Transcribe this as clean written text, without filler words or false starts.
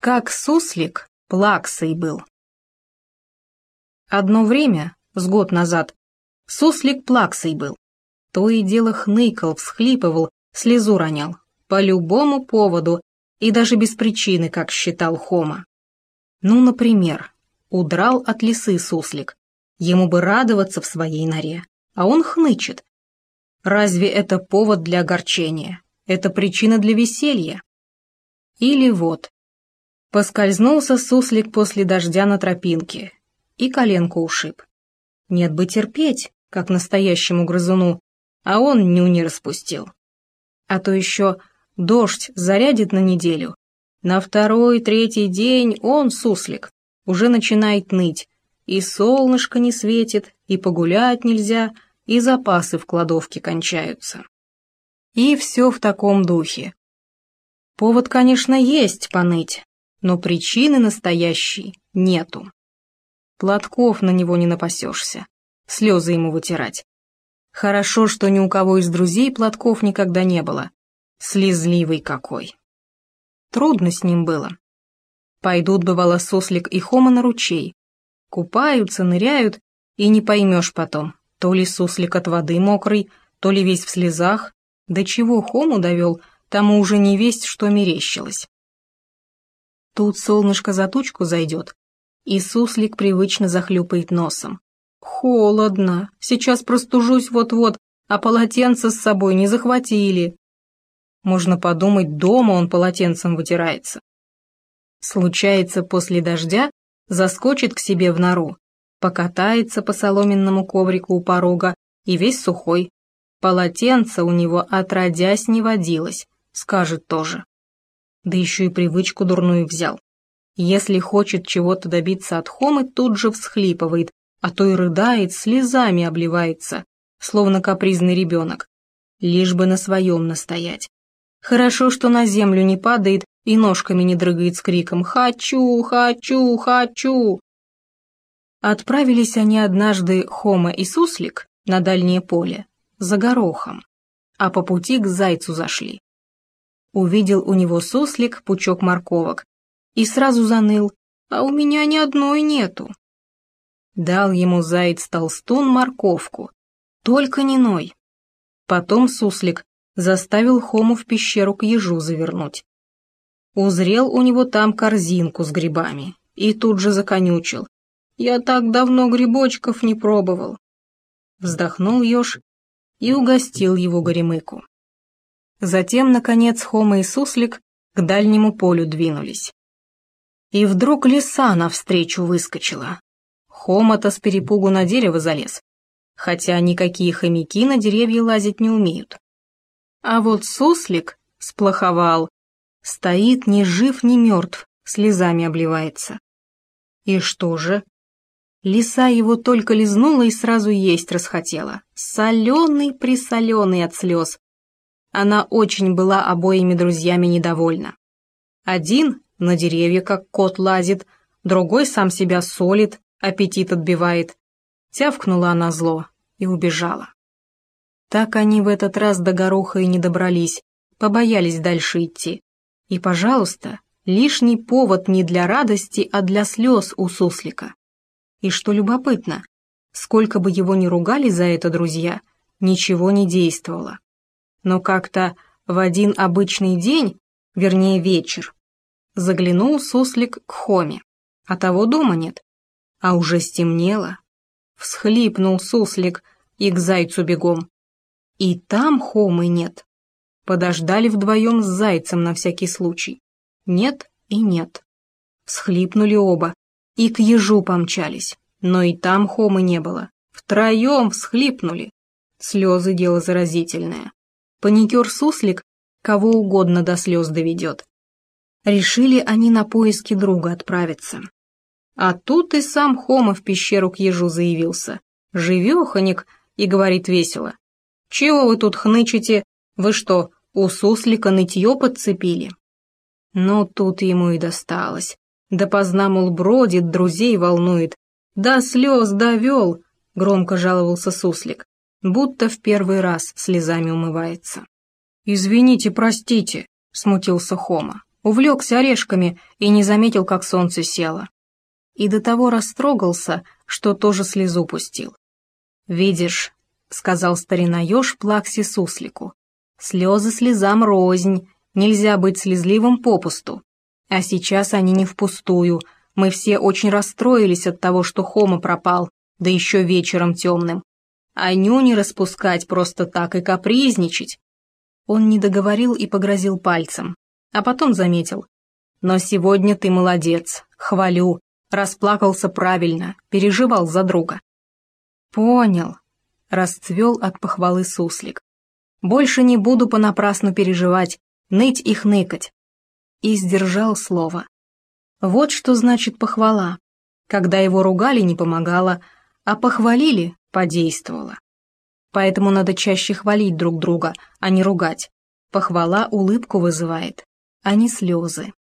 Как суслик плаксой был. Одно время, с год назад, суслик плаксой был. То и дело хныкал, всхлипывал, слезу ронял. По любому поводу и даже без причины, как считал Хома. Ну, например, удрал от лисы суслик. Ему бы радоваться в своей норе, а он хнычет. Разве это повод для огорчения? Это причина для веселья? Или вот, поскользнулся суслик после дождя на тропинке и коленку ушиб. Нет бы терпеть, как настоящему грызуну, а он нюни распустил. А то еще дождь зарядит на неделю. На второй, третий день он, суслик, уже начинает ныть. И солнышко не светит, и погулять нельзя, и запасы в кладовке кончаются. И все в таком духе. Повод, конечно, есть поныть, но причины настоящей нету. Платков на него не напасешься, слезы ему вытирать. Хорошо, что ни у кого из друзей платков никогда не было. Слезливый какой. Трудно с ним было. Пойдут, бывало, суслик и Хома на ручей. Купаются, ныряют, и не поймешь потом, то ли суслик от воды мокрый, то ли весь в слезах. До чего Хому довел, тому уже не весть, что мерещилось. Тут солнышко за тучку зайдет, и суслик привычно захлюпает носом. Холодно, сейчас простужусь вот-вот, а полотенце с собой не захватили. Можно подумать, дома он полотенцем вытирается. Случается, после дождя заскочит к себе в нору, покатается по соломенному коврику у порога и весь сухой. Полотенце у него отродясь не водилось, скажет тоже. Да еще и привычку дурную взял. Если хочет чего-то добиться от Хомы, тут же всхлипывает, а то и рыдает, слезами обливается, словно капризный ребенок, лишь бы на своем настоять. Хорошо, что на землю не падает и ножками не дрыгает с криком «Хочу, хочу, хочу!». Отправились они однажды, Хома и суслик, на дальнее поле, за горохом, а по пути к зайцу зашли. Увидел у него суслик пучок морковок и сразу заныл, а у меня ни одной нету. Дал ему заяц-толстун морковку, только не ной. Потом суслик заставил Хому в пещеру к ежу завернуть. Узрел у него там корзинку с грибами и тут же законючил. «Я так давно грибочков не пробовал». Вздохнул еж и угостил его горемыку. Затем, наконец, Хома и суслик к дальнему полю двинулись. И вдруг лиса навстречу выскочила. Хома-то с перепугу на дерево залез, хотя никакие хомяки на деревья лазить не умеют. А вот суслик сплоховал, стоит ни жив, ни мертв, слезами обливается. И что же? Лиса его только лизнула и сразу есть расхотела, соленый-присоленый от слез. Она очень была обоими друзьями недовольна. Один на деревья как кот лазит, другой сам себя солит, аппетит отбивает. Тявкнула она зло и убежала. Так они в этот раз до гороха и не добрались, побоялись дальше идти. И, пожалуйста, лишний повод не для радости, а для слез у суслика. И что любопытно, сколько бы его ни ругали за это друзья, ничего не действовало. Но как-то в один обычный день, вернее вечер, заглянул суслик к Хоме, а того дома нет, а уже стемнело. Всхлипнул суслик и к зайцу бегом. И там Хомы нет. Подождали вдвоем с зайцем на всякий случай. Нет и нет. Всхлипнули оба и к ежу помчались, но и там Хомы не было. Втроем всхлипнули. Слезы — дело заразительное. Паникер-суслик кого угодно до слез доведет. Решили они на поиски друга отправиться. А тут и сам Хома в пещеру к ежу заявился. Живеханик, и говорит весело. «Чего вы тут хнычете? Вы что, у суслика нытье подцепили?» Ну, тут ему и досталось. Допоздна, мол, бродит, друзей волнует. До слез довел, громко жаловался суслик, будто в первый раз слезами умывается. «Извините, простите», — смутился Хома. Увлекся орешками и не заметил, как солнце село. И до того растрогался, что тоже слезу пустил. «Видишь», — сказал старина еж Плаксе суслику, — «слезы слезам рознь, нельзя быть слезливым попусту. А сейчас они не впустую, мы все очень расстроились от того, что Хома пропал, да еще вечером темным. А нюни распускать просто так и капризничать». Он не договорил и погрозил пальцем, а потом заметил: «Но сегодня ты молодец, хвалю, расплакался правильно, переживал за друга». «Понял», — расцвел от похвалы суслик. «Больше не буду понапрасну переживать, ныть и хныкать». И сдержал слово. Вот что значит похвала. Когда его ругали, не помогало, а похвалили — подействовало. Поэтому надо чаще хвалить друг друга, а не ругать. Похвала улыбку вызывает, а не слезы.